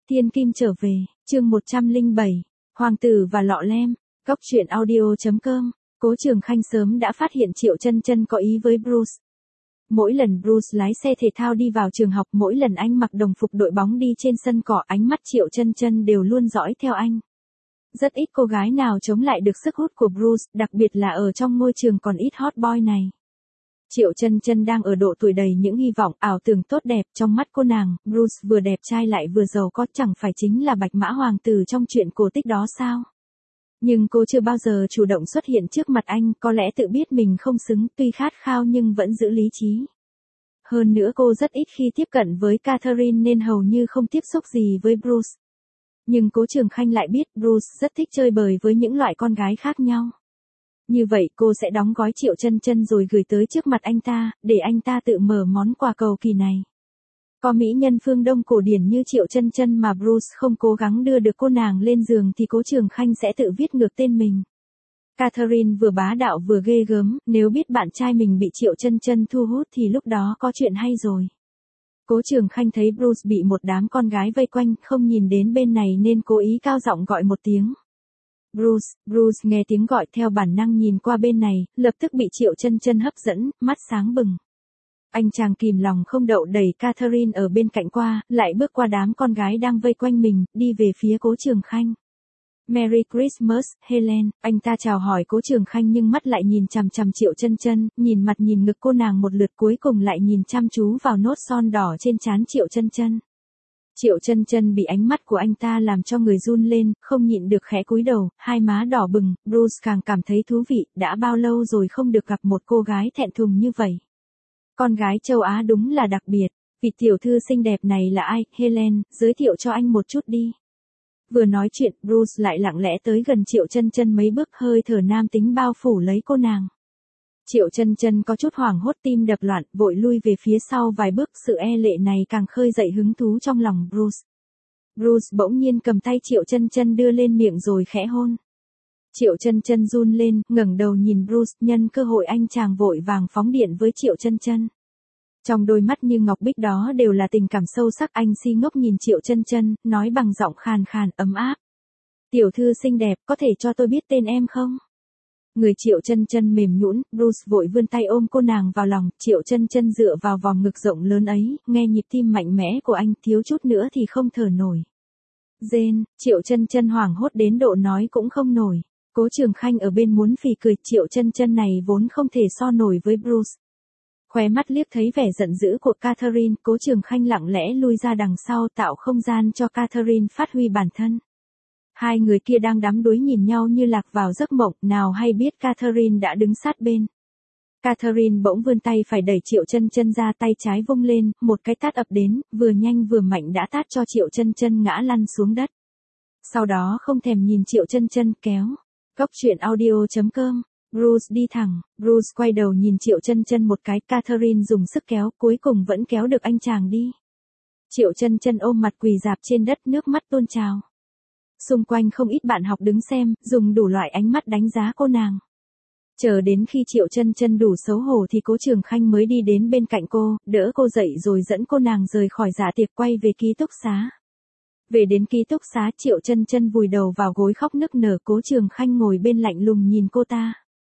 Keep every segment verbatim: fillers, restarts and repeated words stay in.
Thiên Kim trở về, chương một trăm lẻ bảy, Hoàng tử và lọ lem, góc truyện audio chấm com. Cố Trường Khanh sớm đã phát hiện Triệu Chân Chân có ý với Bruce. Mỗi lần Bruce lái xe thể thao đi vào trường học, mỗi lần anh mặc đồng phục đội bóng đi trên sân cỏ, ánh mắt Triệu Chân Chân đều luôn dõi theo anh. Rất ít cô gái nào chống lại được sức hút của Bruce, đặc biệt là ở trong môi trường còn ít hot boy này. Triệu Chân Chân đang ở độ tuổi đầy những hy vọng, ảo tưởng tốt đẹp. Trong mắt cô nàng, Bruce vừa đẹp trai lại vừa giàu có, chẳng phải chính là bạch mã hoàng tử trong truyện cổ tích đó sao? Nhưng cô chưa bao giờ chủ động xuất hiện trước mặt anh, có lẽ tự biết mình không xứng, tuy khát khao nhưng vẫn giữ lý trí. Hơn nữa cô rất ít khi tiếp cận với Catherine nên hầu như không tiếp xúc gì với Bruce. Nhưng Cố Trường Khanh lại biết Bruce rất thích chơi bời với những loại con gái khác nhau. Như vậy cô sẽ đóng gói Triệu Chân Chân rồi gửi tới trước mặt anh ta, để anh ta tự mở món quà cầu kỳ này. Có mỹ nhân phương Đông cổ điển như Triệu Chân Chân mà Bruce không cố gắng đưa được cô nàng lên giường thì Cố Trường Khanh sẽ tự viết ngược tên mình. Catherine vừa bá đạo vừa ghê gớm, nếu biết bạn trai mình bị Triệu Chân Chân thu hút thì lúc đó có chuyện hay rồi. Cố Trường Khanh thấy Bruce bị một đám con gái vây quanh, không nhìn đến bên này nên cố ý cao giọng gọi một tiếng. Bruce, Bruce nghe tiếng gọi theo bản năng nhìn qua bên này, lập tức bị Triệu Chân Chân hấp dẫn, mắt sáng bừng. Anh chàng kìm lòng không đậu đẩy Catherine ở bên cạnh qua, lại bước qua đám con gái đang vây quanh mình, đi về phía Cố Trường Khanh. Merry Christmas, Helen, anh ta chào hỏi Cố Trường Khanh nhưng mắt lại nhìn chằm chằm Triệu Chân Chân, nhìn mặt nhìn ngực cô nàng một lượt cuối cùng lại nhìn chăm chú vào nốt son đỏ trên trán Triệu Chân Chân. Triệu Chân Chân bị ánh mắt của anh ta làm cho người run lên, không nhịn được khẽ cúi đầu, hai má đỏ bừng. Bruce càng cảm thấy thú vị, đã bao lâu rồi không được gặp một cô gái thẹn thùng như vậy. Con gái châu Á đúng là đặc biệt. Vị tiểu thư xinh đẹp này là ai? Helen, giới thiệu cho anh một chút đi. Vừa nói chuyện, Bruce lại lặng lẽ tới gần Triệu Chân Chân mấy bước, hơi thở nam tính bao phủ lấy cô nàng. Triệu Chân Chân có chút hoảng hốt, tim đập loạn, vội lui về phía sau vài bước, sự e lệ này càng khơi dậy hứng thú trong lòng Bruce. Bruce bỗng nhiên cầm tay Triệu Chân Chân đưa lên miệng rồi khẽ hôn. Triệu Chân Chân run lên, ngẩng đầu nhìn Bruce, nhân cơ hội anh chàng vội vàng phóng điện với Triệu Chân Chân. Trong đôi mắt như ngọc bích đó đều là tình cảm sâu sắc, anh si ngốc nhìn Triệu Chân Chân, nói bằng giọng khàn khàn, ấm áp. Tiểu thư xinh đẹp, có thể cho tôi biết tên em không? Người Triệu Chân Chân mềm nhũn, Bruce vội vươn tay ôm cô nàng vào lòng, Triệu Chân Chân dựa vào vòng ngực rộng lớn ấy, nghe nhịp tim mạnh mẽ của anh, thiếu chút nữa thì không thở nổi. Jane, Triệu Chân Chân hoảng hốt đến độ nói cũng không nổi. Cố Trường Khanh ở bên muốn phì cười, Triệu Chân Chân này vốn không thể so nổi với Bruce. Khóe mắt liếc thấy vẻ giận dữ của Catherine, Cố Trường Khanh lặng lẽ lui ra đằng sau tạo không gian cho Catherine phát huy bản thân. Hai người kia đang đắm đuối nhìn nhau như lạc vào giấc mộng, nào hay biết Catherine đã đứng sát bên. Catherine bỗng vươn tay phải đẩy Triệu Chân Chân ra, tay trái vung lên, một cái tát ập đến, vừa nhanh vừa mạnh đã tát cho Triệu Chân Chân ngã lăn xuống đất. Sau đó không thèm nhìn Triệu Chân Chân kéo. Góc truyện audio chấm com. Bruce đi thẳng, Bruce quay đầu nhìn Triệu Chân Chân một cái, Catherine dùng sức kéo, cuối cùng vẫn kéo được anh chàng đi. Triệu Chân Chân ôm mặt quỳ rạp trên đất, nước mắt tuôn trào. Xung quanh không ít bạn học đứng xem, dùng đủ loại ánh mắt đánh giá cô nàng. Chờ đến khi Triệu Chân Chân đủ xấu hổ thì Cố Trường Khanh mới đi đến bên cạnh cô, đỡ cô dậy rồi dẫn cô nàng rời khỏi dạ tiệc, quay về ký túc xá. Về đến ký túc xá, Triệu Chân Chân vùi đầu vào gối khóc nức nở, Cố Trường Khanh ngồi bên lạnh lùng nhìn cô ta.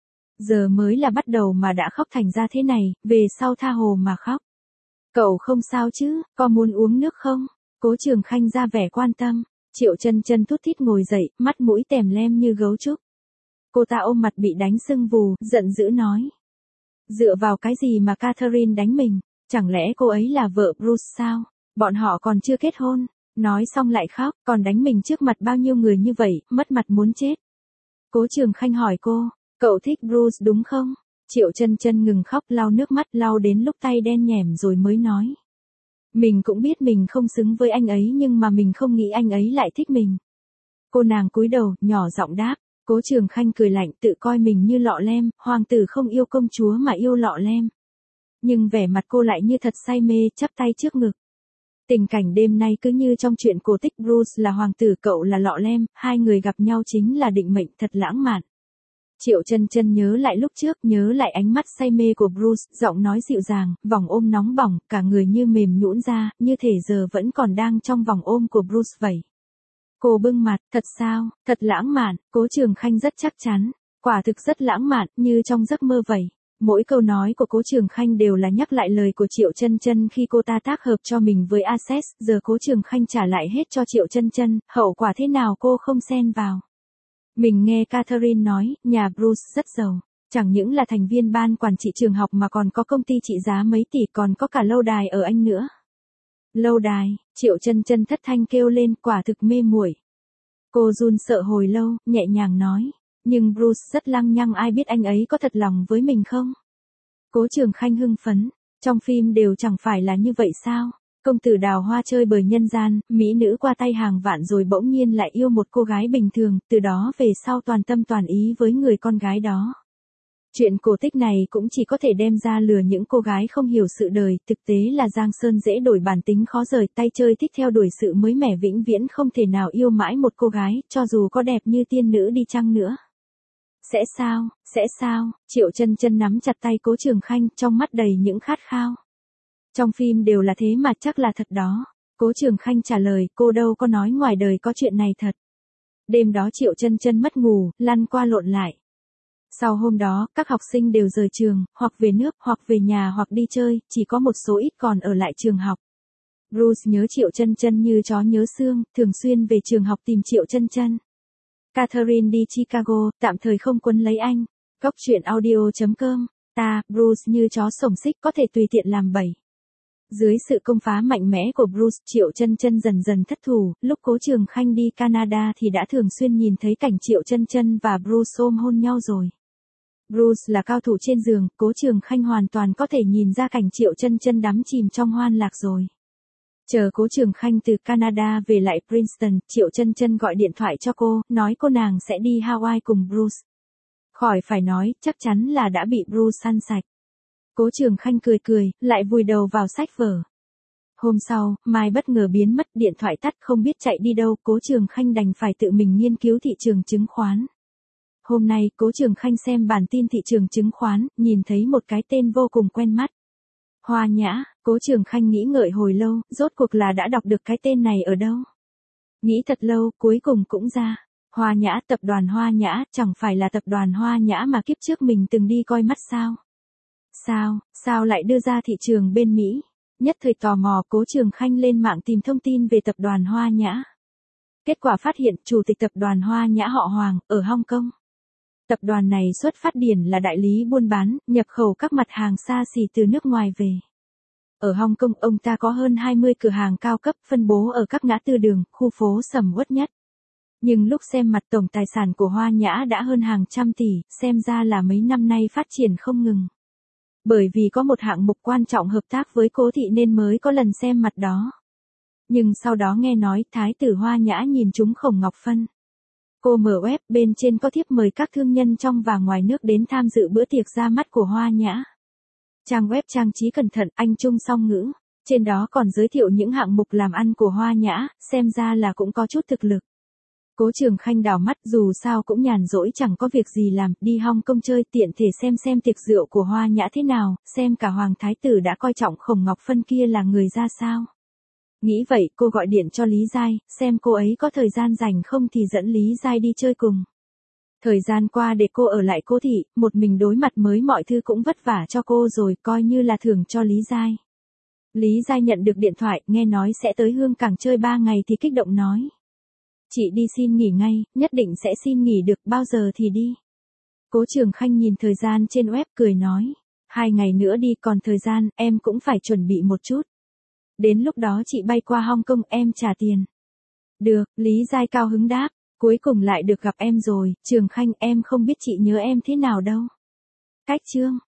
Giờ mới là bắt đầu mà đã khóc thành ra thế này, về sau tha hồ mà khóc. Cậu không sao chứ, có muốn uống nước không? Cố Trường Khanh ra vẻ quan tâm. Triệu Chân Chân thút thít ngồi dậy, mắt mũi tèm lem như gấu trúc. Cô ta ôm mặt bị đánh sưng vù, giận dữ nói. Dựa vào cái gì mà Catherine đánh mình? Chẳng lẽ cô ấy là vợ Bruce sao? Bọn họ còn chưa kết hôn. Nói xong lại khóc, còn đánh mình trước mặt bao nhiêu người như vậy, mất mặt muốn chết. Cố Trường Khanh hỏi cô, cậu thích Bruce đúng không? Triệu Chân Chân ngừng khóc, lau nước mắt, lau đến lúc tay đen nhẻm rồi mới nói. Mình cũng biết mình không xứng với anh ấy nhưng mà mình không nghĩ anh ấy lại thích mình. Cô nàng cúi đầu, nhỏ giọng đáp. Cố Trường Khanh cười lạnh, tự coi mình như lọ lem, hoàng tử không yêu công chúa mà yêu lọ lem. Nhưng vẻ mặt cô lại như thật say mê, chắp tay trước ngực. Tình cảnh đêm nay cứ như trong truyện cổ tích, Bruce là hoàng tử, cậu là lọ lem, hai người gặp nhau chính là định mệnh, thật lãng mạn. Triệu Chân Chân nhớ lại lúc trước, nhớ lại ánh mắt say mê của Bruce, giọng nói dịu dàng, vòng ôm nóng bỏng, cả người như mềm nhũn ra, như thể giờ vẫn còn đang trong vòng ôm của Bruce vậy. Cô bưng mặt, thật sao, thật lãng mạn, Cố Trường Khanh rất chắc chắn, quả thực rất lãng mạn, như trong giấc mơ vậy. Mỗi câu nói của Cố Trường Khanh đều là nhắc lại lời của Triệu Chân Chân khi cô ta tác hợp cho mình với Access, giờ Cố Trường Khanh trả lại hết cho Triệu Chân Chân, hậu quả thế nào cô không xen vào. Mình nghe Catherine nói, nhà Bruce rất giàu, chẳng những là thành viên ban quản trị trường học mà còn có công ty trị giá mấy tỷ, còn có cả lâu đài ở Anh nữa. Lâu đài, Triệu Chân Chân thất thanh kêu lên, quả thực mê muội. Cô run sợ hồi lâu, nhẹ nhàng nói, nhưng Bruce rất lăng nhăng, ai biết anh ấy có thật lòng với mình không? Cố Trường Khanh hưng phấn, trong phim đều chẳng phải là như vậy sao? Công tử đào hoa chơi bời nhân gian, mỹ nữ qua tay hàng vạn rồi bỗng nhiên lại yêu một cô gái bình thường, từ đó về sau toàn tâm toàn ý với người con gái đó. Chuyện cổ tích này cũng chỉ có thể đem ra lừa những cô gái không hiểu sự đời, thực tế là Giang Sơn dễ đổi bản tính khó rời, tay chơi thích theo đuổi sự mới mẻ vĩnh viễn không thể nào yêu mãi một cô gái, cho dù có đẹp như tiên nữ đi chăng nữa. Sẽ sao, sẽ sao, Triệu Chân Chân nắm chặt tay Cố Trường Khanh, trong mắt đầy những khát khao. Trong phim đều là thế mà chắc là thật đó. Cố Trường Khanh trả lời, cô đâu có nói ngoài đời có chuyện này thật. Đêm đó Triệu Chân Chân mất ngủ, lăn qua lộn lại. Sau hôm đó, các học sinh đều rời trường, hoặc về nước, hoặc về nhà, hoặc đi chơi, chỉ có một số ít còn ở lại trường học. Bruce nhớ Triệu Chân Chân như chó nhớ xương, thường xuyên về trường học tìm Triệu Chân Chân. Catherine đi Chicago, tạm thời không quấn lấy anh. Góc truyện audio chấm com, ta, Bruce như chó sổng xích có thể tùy tiện làm bẫy. Dưới sự công phá mạnh mẽ của Bruce, Triệu Chân Chân dần dần thất thủ, lúc Cố Trường Khanh đi Canada thì đã thường xuyên nhìn thấy cảnh Triệu Chân Chân và Bruce ôm hôn nhau rồi. Bruce là cao thủ trên giường, Cố Trường Khanh hoàn toàn có thể nhìn ra cảnh Triệu Chân Chân đắm chìm trong hoan lạc rồi. Chờ Cố Trường Khanh từ Canada về lại Princeton, Triệu Chân Chân gọi điện thoại cho cô, nói cô nàng sẽ đi Hawaii cùng Bruce. Khỏi phải nói, chắc chắn là đã bị Bruce ăn sạch. Cố Trường Khanh cười cười, lại vùi đầu vào sách vở. Hôm sau, Mai bất ngờ biến mất, điện thoại tắt không biết chạy đi đâu, Cố Trường Khanh đành phải tự mình nghiên cứu thị trường chứng khoán. Hôm nay, Cố Trường Khanh xem bản tin thị trường chứng khoán, nhìn thấy một cái tên vô cùng quen mắt. Hoa Nhã, Cố Trường Khanh nghĩ ngợi hồi lâu, rốt cuộc là đã đọc được cái tên này ở đâu. Nghĩ thật lâu, cuối cùng cũng ra. Hoa Nhã, tập đoàn Hoa Nhã, chẳng phải là tập đoàn Hoa Nhã mà kiếp trước mình từng đi coi mắt sao? Sao, sao lại đưa ra thị trường bên Mỹ? Nhất thời tò mò, Cố Trường Khanh lên mạng tìm thông tin về tập đoàn Hoa Nhã. Kết quả phát hiện, chủ tịch tập đoàn Hoa Nhã họ Hoàng, ở Hong Kong. Tập đoàn này xuất phát điển là đại lý buôn bán, nhập khẩu các mặt hàng xa xỉ từ nước ngoài về. Ở Hong Kong, ông ta có hơn hai mươi cửa hàng cao cấp phân bố ở các ngã tư đường, khu phố sầm uất nhất. Nhưng lúc xem mặt tổng tài sản của Hoa Nhã đã hơn hàng trăm tỷ, xem ra là mấy năm nay phát triển không ngừng. Bởi vì có một hạng mục quan trọng hợp tác với Cố thị nên mới có lần xem mặt đó. Nhưng sau đó nghe nói Thái tử Hoa Nhã nhìn trúng Khổng Ngọc Phân. Cô mở web, bên trên có thiếp mời các thương nhân trong và ngoài nước đến tham dự bữa tiệc ra mắt của Hoa Nhã. Trang web trang trí cẩn thận, Anh Trung song ngữ. Trên đó còn giới thiệu những hạng mục làm ăn của Hoa Nhã, xem ra là cũng có chút thực lực. Cố Trường Khanh đảo mắt, dù sao cũng nhàn rỗi chẳng có việc gì làm, đi Hong Kong chơi tiện thể xem xem tiệc rượu của Hoa Nhã thế nào, xem cả Hoàng Thái tử đã coi trọng Khổng Ngọc Phân kia là người ra sao. Nghĩ vậy, cô gọi điện cho Lý Giai, xem cô ấy có thời gian rảnh không thì dẫn Lý Giai đi chơi cùng. Thời gian qua để cô ở lại Cố thị, một mình đối mặt mới mọi thứ cũng vất vả cho cô rồi, coi như là thưởng cho Lý Giai. Lý Giai nhận được điện thoại, nghe nói sẽ tới Hương Cảng chơi ba ngày thì kích động nói. Chị đi xin nghỉ ngay, nhất định sẽ xin nghỉ được, bao giờ thì đi. Cố Trường Khanh nhìn thời gian trên web cười nói. Hai ngày nữa đi, còn thời gian, em cũng phải chuẩn bị một chút. Đến lúc đó chị bay qua Hong Kong, em trả tiền. Được, Lý Giai cao hứng đáp. Cuối cùng lại được gặp em rồi, Trường Khanh, em không biết chị nhớ em thế nào đâu. Cách chương.